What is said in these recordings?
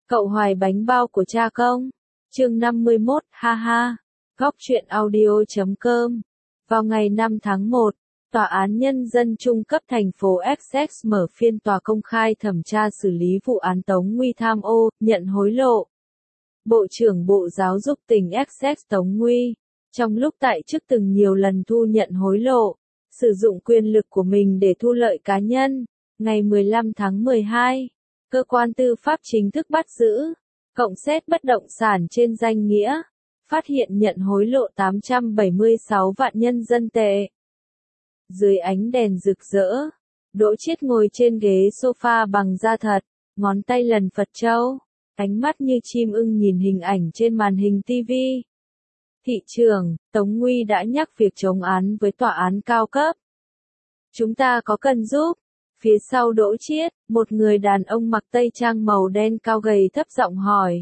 Cậu hoài bánh bao của cha công. Chương 51, ha ha. Góc truyện audio.com. Vào ngày 5 tháng 1, Tòa án Nhân dân Trung cấp thành phố Essex mở phiên tòa công khai thẩm tra xử lý vụ án Tống Nguy tham ô, nhận hối lộ. Bộ trưởng Bộ Giáo dục tỉnh Essex Tống Nguy, trong lúc tại chức từng nhiều lần thu nhận hối lộ, sử dụng quyền lực của mình để thu lợi cá nhân. Ngày 15 tháng 12, cơ quan tư pháp chính thức bắt giữ, cộng xét bất động sản trên danh nghĩa, phát hiện nhận hối lộ 876 vạn nhân dân tệ. Dưới ánh đèn rực rỡ, Đỗ Chiết ngồi trên ghế sofa bằng da thật, ngón tay lần Phật châu, ánh mắt như chim ưng nhìn hình ảnh trên màn hình TV. Thị trưởng, Tống Nguy đã nhắc việc chống án với tòa án cao cấp. Chúng ta có cần giúp? Phía sau Đỗ Chiết, một người đàn ông mặc tây trang màu đen cao gầy thấp giọng hỏi.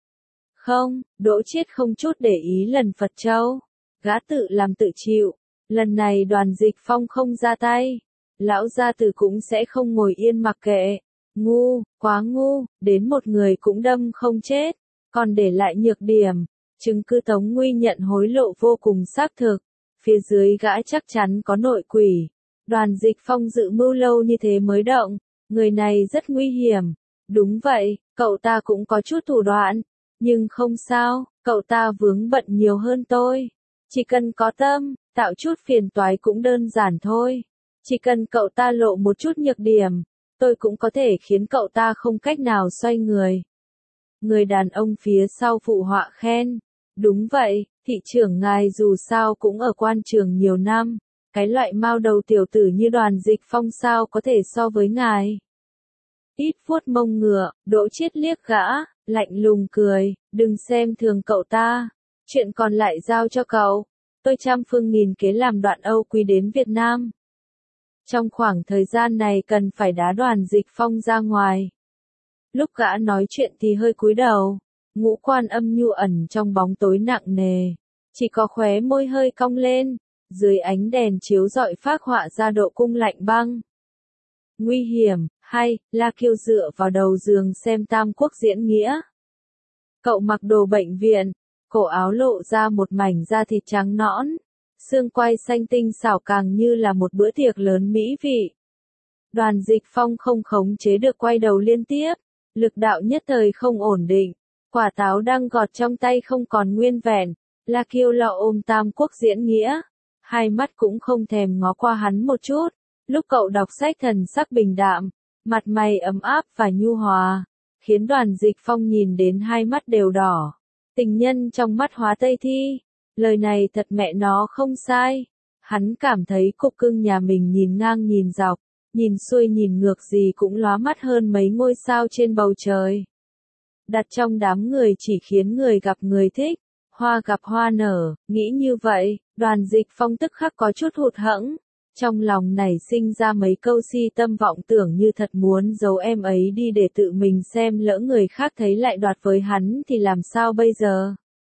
Không, Đỗ Chiết không chút để ý lần Phật châu. Gã tự làm tự chịu. Lần này Đoàn Dịch Phong không ra tay. Lão gia tử cũng sẽ không ngồi yên mặc kệ. Ngu, quá ngu, đến một người cũng đâm không chết. Còn để lại nhược điểm. Chứng cứ Tống Nguy nhận hối lộ vô cùng xác thực. Phía dưới gã chắc chắn có nội quỷ. Đoàn Dịch Phong dự mưu lâu như thế mới động. Người này rất nguy hiểm. Đúng vậy, cậu ta cũng có chút thủ đoạn. Nhưng không sao, cậu ta vướng bận nhiều hơn tôi. Chỉ cần có tâm, tạo chút phiền toái cũng đơn giản thôi. Chỉ cần cậu ta lộ một chút nhược điểm, tôi cũng có thể khiến cậu ta không cách nào xoay người. Người đàn ông phía sau phụ họa khen. Đúng vậy, thị trưởng ngài dù sao cũng ở quan trường nhiều năm. Cái loại mao đầu tiểu tử như Đoàn Dịch Phong sao có thể so với ngài. Ít vuốt mông ngựa, Đỗ Chiết liếc gã, lạnh lùng cười, đừng xem thường cậu ta. Chuyện còn lại giao cho cậu. Tôi trăm phương nghìn kế làm Đoạn Âu Quý đến Việt Nam. Trong khoảng thời gian này cần phải đá Đoàn Dịch Phong ra ngoài. Lúc gã nói chuyện thì hơi cúi đầu, ngũ quan âm nhu ẩn trong bóng tối nặng nề. Chỉ có khóe môi hơi cong lên, dưới ánh đèn chiếu rọi phác họa ra độ cung lạnh băng. Nguy hiểm, hay, La Kiêu dựa vào đầu giường xem Tam Quốc diễn nghĩa. Cậu mặc đồ bệnh viện, cổ áo lộ ra một mảnh da thịt trắng nõn, xương quai xanh tinh xảo càng như là một bữa tiệc lớn mỹ vị. Đoàn Dịch Phong không khống chế được quay đầu liên tiếp, lực đạo nhất thời không ổn định, quả táo đang gọt trong tay không còn nguyên vẹn, La Kiêu lọ ôm Tam Quốc diễn nghĩa, hai mắt cũng không thèm ngó qua hắn một chút. Lúc cậu đọc sách thần sắc bình đạm, mặt mày ấm áp và nhu hòa, khiến Đoàn Dịch Phong nhìn đến hai mắt đều đỏ. Tình nhân trong mắt hóa Tây Thi, lời này thật mẹ nó không sai. Hắn cảm thấy cục cưng nhà mình nhìn ngang nhìn dọc, nhìn xuôi nhìn ngược gì cũng lóa mắt hơn mấy ngôi sao trên bầu trời. Đặt trong đám người chỉ khiến người gặp người thích, hoa gặp hoa nở, nghĩ như vậy, Đoàn Dịch Phong tức khắc có chút hụt hẫng. Trong lòng nảy sinh ra mấy câu si tâm vọng tưởng như thật muốn giấu em ấy đi để tự mình xem lỡ người khác thấy lại đoạt với hắn thì làm sao bây giờ?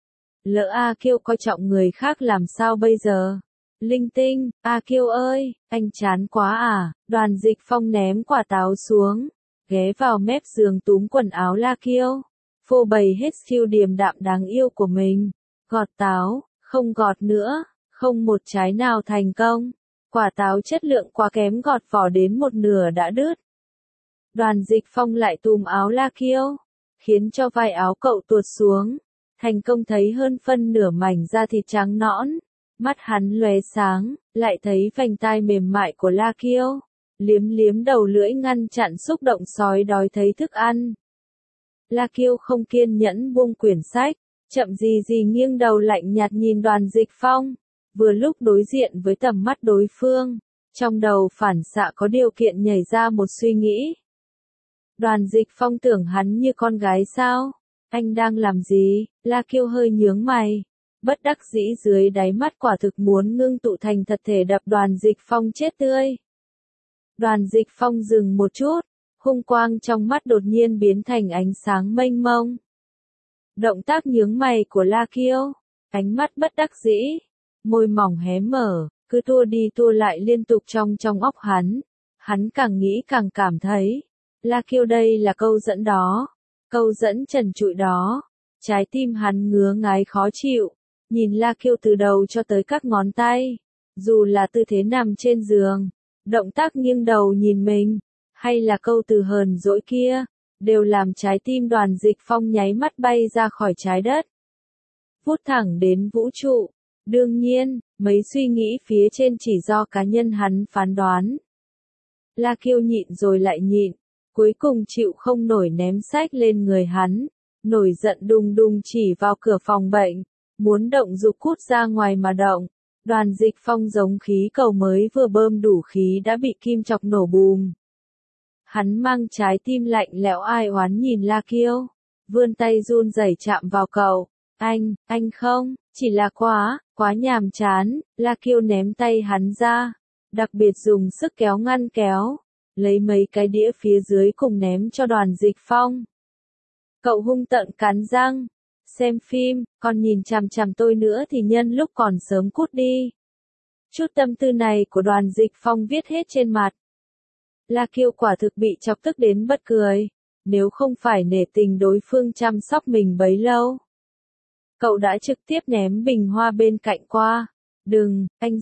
Lỡ A Kiêu coi trọng người khác làm sao bây giờ? Linh tinh, A Kiêu ơi, anh chán quá à? Đoàn Dịch Phong ném quả táo xuống, ghé vào mép giường túm quần áo La Kiêu, phô bày hết siêu điềm đạm đáng yêu của mình. Gọt táo, không gọt nữa, không một trái nào thành công. Quả táo chất lượng quá kém gọt vỏ đến một nửa đã đứt. Đoàn Dịch Phong lại túm áo La Kiêu, khiến cho vai áo cậu tuột xuống, thành công thấy hơn phân nửa mảnh da thịt trắng nõn. Mắt hắn lóe sáng, lại thấy vành tai mềm mại của La Kiêu, liếm liếm đầu lưỡi ngăn chặn xúc động sói đói thấy thức ăn. La Kiêu không kiên nhẫn buông quyển sách, chậm gì gì nghiêng đầu lạnh nhạt nhìn Đoàn Dịch Phong. Vừa lúc đối diện với tầm mắt đối phương, trong đầu phản xạ có điều kiện nhảy ra một suy nghĩ. Đoàn Dịch Phong tưởng hắn như con gái sao? Anh đang làm gì? La Kiêu hơi nhướng mày, bất đắc dĩ dưới đáy mắt quả thực muốn ngưng tụ thành thật thể đập Đoàn Dịch Phong chết tươi. Đoàn Dịch Phong dừng một chút, hung quang trong mắt đột nhiên biến thành ánh sáng mênh mông. Động tác nhướng mày của La Kiêu, ánh mắt bất đắc dĩ, môi mỏng hé mở, cứ tua đi tua lại liên tục trong óc hắn. Hắn càng nghĩ càng cảm thấy, La Kiêu đây là câu dẫn đó. Câu dẫn trần trụi đó, trái tim hắn ngứa ngáy khó chịu, nhìn La Kiêu từ đầu cho tới các ngón tay, dù là tư thế nằm trên giường, động tác nghiêng đầu nhìn mình, hay là câu từ hờn dỗi kia, đều làm trái tim Đoàn Dịch Phong nháy mắt bay ra khỏi trái đất, vút thẳng đến vũ trụ. Đương nhiên, mấy suy nghĩ phía trên chỉ do cá nhân hắn phán đoán. La Kiêu nhịn rồi lại nhịn, cuối cùng chịu không nổi ném sách lên người hắn, nổi giận đùng đùng chỉ vào cửa phòng bệnh, muốn động dục cút ra ngoài mà động. Đoàn Dịch Phong giống khí cầu mới vừa bơm đủ khí đã bị kim chọc nổ bùm. Hắn mang trái tim lạnh lẽo ai oán nhìn La Kiêu, vươn tay run rẩy chạm vào cậu. Anh không, chỉ là quá nhàm chán. La Kiêu ném tay hắn ra, đặc biệt dùng sức kéo ngăn kéo, lấy mấy cái đĩa phía dưới cùng ném cho Đoàn Dịch Phong. Cậu hung tợn cắn răng, xem phim, còn nhìn chằm chằm tôi nữa thì nhân lúc còn sớm cút đi. Chút tâm tư này của Đoàn Dịch Phong viết hết trên mặt. La Kiêu quả thực bị chọc tức đến bật cười, nếu không phải nể tình đối phương chăm sóc mình bấy lâu. Cậu đã trực tiếp ném bình hoa bên cạnh qua. Đừng, anh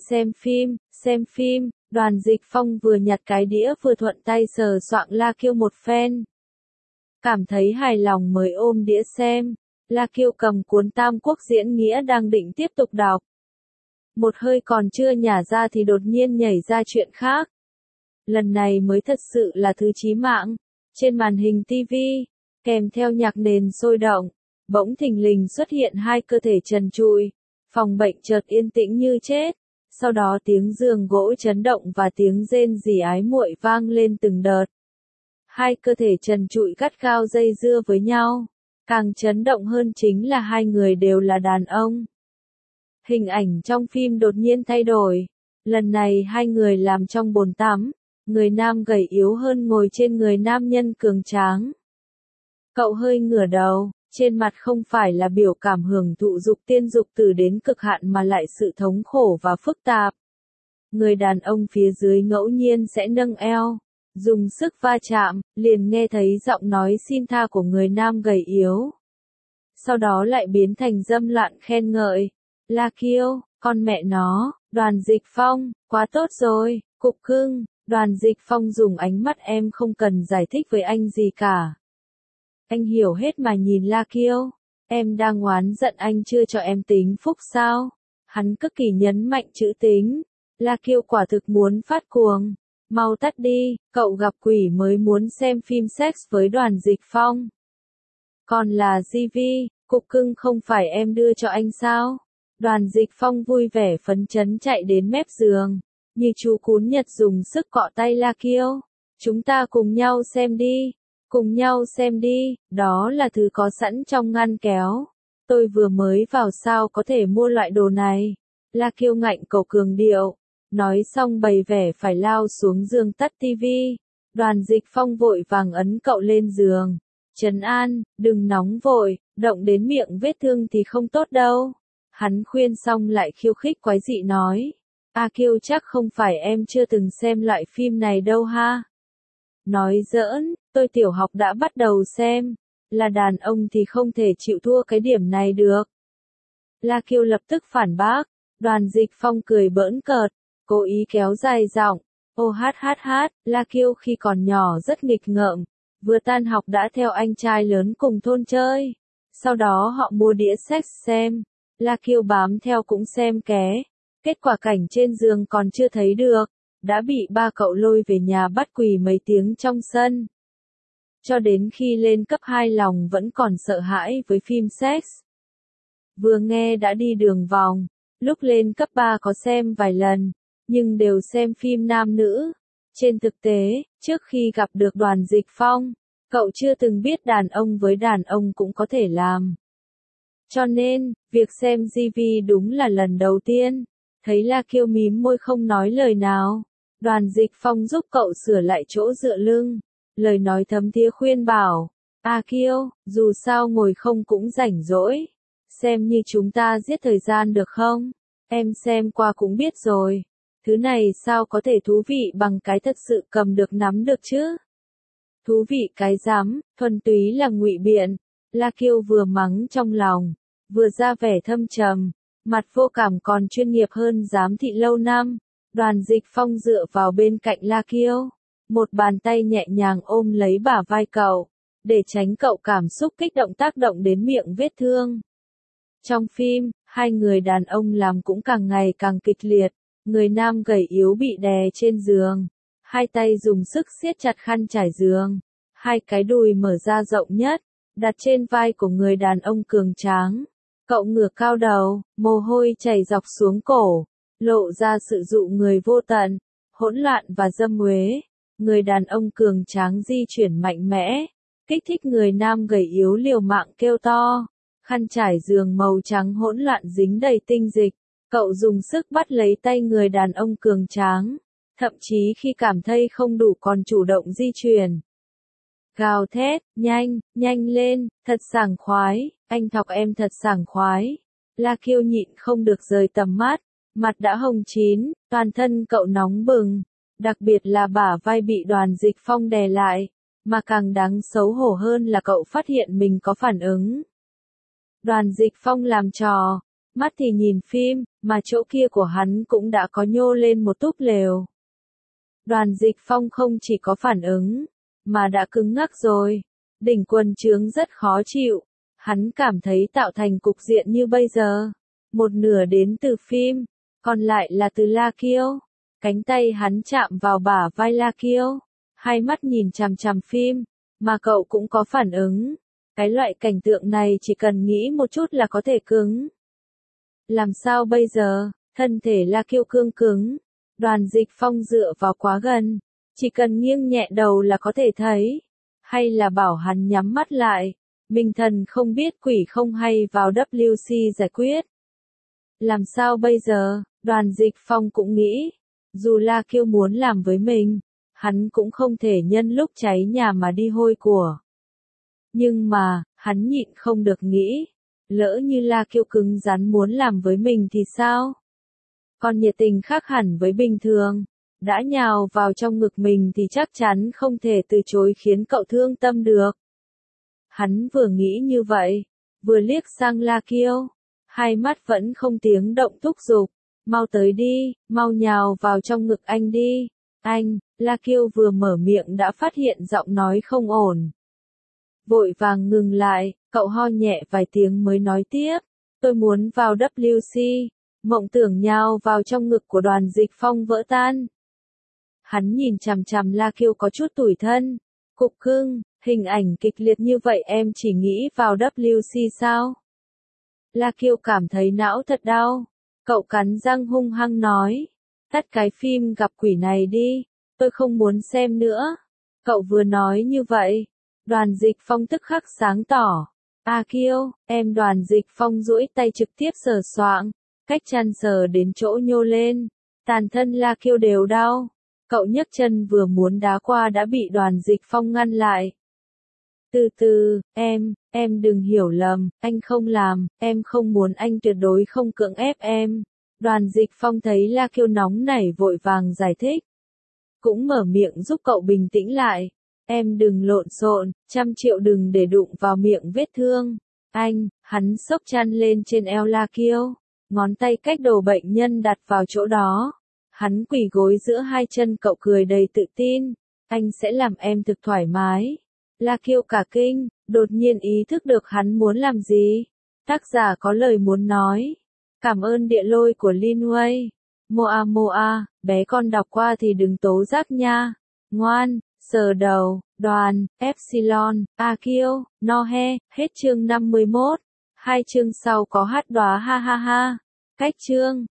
xem phim, Đoàn Dịch Phong vừa nhặt cái đĩa vừa thuận tay sờ soạng La Kiêu một phen. Cảm thấy hài lòng mới ôm đĩa xem. La Kiêu cầm cuốn Tam Quốc diễn nghĩa đang định tiếp tục đọc. Một hơi còn chưa nhả ra thì đột nhiên nhảy ra chuyện khác. Lần này mới thật sự là thứ chí mạng. Trên màn hình TV, kèm theo nhạc nền sôi động, bỗng thình lình xuất hiện hai cơ thể trần trụi. Phòng bệnh chợt yên tĩnh như chết. Sau đó tiếng giường gỗ chấn động và tiếng rên rỉ ái muội vang lên từng đợt. Hai cơ thể trần trụi gắt gao dây dưa với nhau. Càng chấn động hơn chính là hai người đều là đàn ông. Hình ảnh trong phim đột nhiên thay đổi. Lần này hai người làm trong bồn tắm. Người nam gầy yếu hơn ngồi trên người nam nhân cường tráng. Cậu hơi ngửa đầu, trên mặt không phải là biểu cảm hưởng thụ dục tiên dục tử đến cực hạn mà lại sự thống khổ và phức tạp. Người đàn ông phía dưới ngẫu nhiên sẽ nâng eo, dùng sức va chạm, liền nghe thấy giọng nói xin tha của người nam gầy yếu. Sau đó lại biến thành dâm loạn khen ngợi. La Kiêu, con mẹ nó, Đoàn Dịch Phong, quá tốt rồi, cục cưng. Đoàn Dịch Phong dùng ánh mắt em không cần giải thích với anh gì cả. Anh hiểu hết mà nhìn La Kiêu. Em đang oán giận anh chưa cho em tính phúc sao? Hắn cực kỳ nhấn mạnh chữ tính. La Kiêu quả thực muốn phát cuồng. Mau tắt đi, cậu gặp quỷ mới muốn xem phim sex với Đoàn Dịch Phong. Còn là GV, cục cưng không phải em đưa cho anh sao? Đoàn Dịch Phong vui vẻ phấn chấn chạy đến mép giường. Như chú cún Nhật dùng sức cọ tay La Kiêu. Chúng ta cùng nhau xem đi, đó là thứ có sẵn trong ngăn kéo. Tôi vừa mới vào sao có thể mua loại đồ này. La Kiêu ngạnh cầu cường điệu. Nói xong bày vẻ phải lao xuống giường tắt tivi. Đoàn Dịch Phong vội vàng ấn cậu lên giường. Trấn an, đừng nóng vội, động đến miệng vết thương thì không tốt đâu. Hắn khuyên xong lại khiêu khích quái dị nói. A Kiêu chắc không phải em chưa từng xem loại phim này đâu ha. Nói giỡn, tôi tiểu học đã bắt đầu xem. Là đàn ông thì không thể chịu thua cái điểm này được. La Kiêu lập tức phản bác. Đoàn Dịch Phong cười bỡn cợt, cố ý kéo dài giọng. Ô hát, La Kiêu khi còn nhỏ rất nghịch ngợm. Vừa tan học đã theo anh trai lớn cùng thôn chơi. Sau đó họ mua đĩa sex xem. La Kiêu bám theo cũng xem ké. Kết quả cảnh trên giường còn chưa thấy được, đã bị ba cậu lôi về nhà bắt quỳ mấy tiếng trong sân. Cho đến khi lên cấp 2 lòng vẫn còn sợ hãi với phim sex. Vừa nghe đã đi đường vòng, lúc lên cấp 3 có xem vài lần, nhưng đều xem phim nam nữ. Trên thực tế, trước khi gặp được Đoàn Dịch Phong, cậu chưa từng biết đàn ông với đàn ông cũng có thể làm. Cho nên, việc xem GV đúng là lần đầu tiên. Thấy La Kiêu mím môi không nói lời nào. Đoàn Dịch Phong giúp cậu sửa lại chỗ dựa lưng. Lời nói thấm thía khuyên bảo. A Kiêu, dù sao ngồi không cũng rảnh rỗi. Xem như chúng ta giết thời gian được không? Em xem qua cũng biết rồi. Thứ này sao có thể thú vị bằng cái thật sự cầm được nắm được chứ? Thú vị cái rắm, thuần túy là ngụy biện. La Kiêu vừa mắng trong lòng, vừa ra vẻ thâm trầm, mặt vô cảm còn chuyên nghiệp hơn giám thị lâu năm. Đoàn Dịch Phong dựa vào bên cạnh La Kiêu, một bàn tay nhẹ nhàng ôm lấy bả vai cậu, để tránh cậu cảm xúc kích động tác động đến miệng vết thương. Trong phim, hai người đàn ông làm cũng càng ngày càng kịch liệt, người nam gầy yếu bị đè trên giường, hai tay dùng sức siết chặt khăn trải giường, hai cái đùi mở ra rộng nhất, đặt trên vai của người đàn ông cường tráng. Cậu ngửa cao đầu, mồ hôi chảy dọc xuống cổ, lộ ra sự dụ người vô tận, hỗn loạn và dâm uế. Người đàn ông cường tráng di chuyển mạnh mẽ, kích thích người nam gầy yếu liều mạng kêu to. Khăn trải giường màu trắng hỗn loạn dính đầy tinh dịch, cậu dùng sức bắt lấy tay người đàn ông cường tráng, thậm chí khi cảm thấy không đủ còn chủ động di chuyển. Gào thét, nhanh, nhanh lên, thật sảng khoái, anh thọc em thật sảng khoái. La Kiêu nhịn không được rời tầm mắt, mặt đã hồng chín, toàn thân cậu nóng bừng, đặc biệt là bả vai bị Đoàn Dịch Phong đè lại, mà càng đáng xấu hổ hơn là cậu phát hiện mình có phản ứng. Đoàn Dịch Phong làm trò, mắt thì nhìn phim, mà chỗ kia của hắn cũng đã có nhô lên một túp lều. Đoàn Dịch Phong không chỉ có phản ứng, mà đã cứng ngắc rồi. Đỉnh quần trướng rất khó chịu. Hắn cảm thấy tạo thành cục diện như bây giờ. Một nửa đến từ phim, còn lại là từ La Kiêu. Cánh tay hắn chạm vào bả vai La Kiêu. Hai mắt nhìn chằm chằm phim, mà cậu cũng có phản ứng. Cái loại cảnh tượng này chỉ cần nghĩ một chút là có thể cứng. Làm sao bây giờ, thân thể La Kiêu cương cứng. Đoàn Dịch Phong dựa vào quá gần, chỉ cần nghiêng nhẹ đầu là có thể thấy. Hay là bảo hắn nhắm mắt lại, minh thần không biết quỷ không hay vào WC giải quyết. Làm sao bây giờ, Đoàn Dịch Phong cũng nghĩ, dù La Kiêu muốn làm với mình, hắn cũng không thể nhân lúc cháy nhà mà đi hôi của. Nhưng mà, hắn nhịn không được nghĩ, lỡ như La Kiêu cứng rắn muốn làm với mình thì sao? Còn nhiệt tình khác hẳn với bình thường, đã nhào vào trong ngực mình thì chắc chắn không thể từ chối khiến cậu thương tâm được. Hắn vừa nghĩ như vậy, vừa liếc sang La Kiêu, hai mắt vẫn không tiếng động thúc giục, mau tới đi, mau nhào vào trong ngực anh đi. Anh, La Kiêu vừa mở miệng đã phát hiện giọng nói không ổn. Vội vàng ngừng lại, cậu ho nhẹ vài tiếng mới nói tiếp, tôi muốn vào WC. Mộng tưởng nhào vào trong ngực của Đoàn Dịch Phong vỡ tan. Hắn nhìn chằm chằm La Kiêu có chút tủi thân. Cục cưng, hình ảnh kịch liệt như vậy em chỉ nghĩ vào WC sao? La Kiêu cảm thấy não thật đau. Cậu cắn răng hung hăng nói. Tắt cái phim gặp quỷ này đi, tôi không muốn xem nữa. Cậu vừa nói như vậy, Đoàn Dịch Phong tức khắc sáng tỏ. A Kiêu, em. Đoàn Dịch Phong duỗi tay trực tiếp sờ soạng, cách chăn sờ đến chỗ nhô lên. Toàn thân La Kiêu đều đau. Cậu nhấc chân vừa muốn đá qua đã bị Đoàn Dịch Phong ngăn lại. Từ từ, em đừng hiểu lầm, anh không làm, em không muốn, anh tuyệt đối không cưỡng ép em. Đoàn Dịch Phong thấy La Kiêu nóng nảy vội vàng giải thích. Cũng mở miệng giúp cậu bình tĩnh lại. Em đừng lộn xộn, 100 triệu đừng để đụng vào miệng vết thương. Anh, hắn xốc chăn lên trên eo La Kiêu, ngón tay cách đầu bệnh nhân đặt vào chỗ đó. Hắn quỳ gối giữa hai chân cậu cười đầy tự tin. Anh sẽ làm em thực thoải mái. La Kiêu cả kinh, đột nhiên ý thức được hắn muốn làm gì. Tác giả có lời muốn nói. Cảm ơn địa lôi của Linway. Moa Moa, bé con đọc qua thì đừng tố giác nha. Ngoan, sờ đầu, Đoàn, Epsilon, A Kiêu, no he, hết chương 51. 2 chương sau có hát đóa ha ha ha. Cách chương.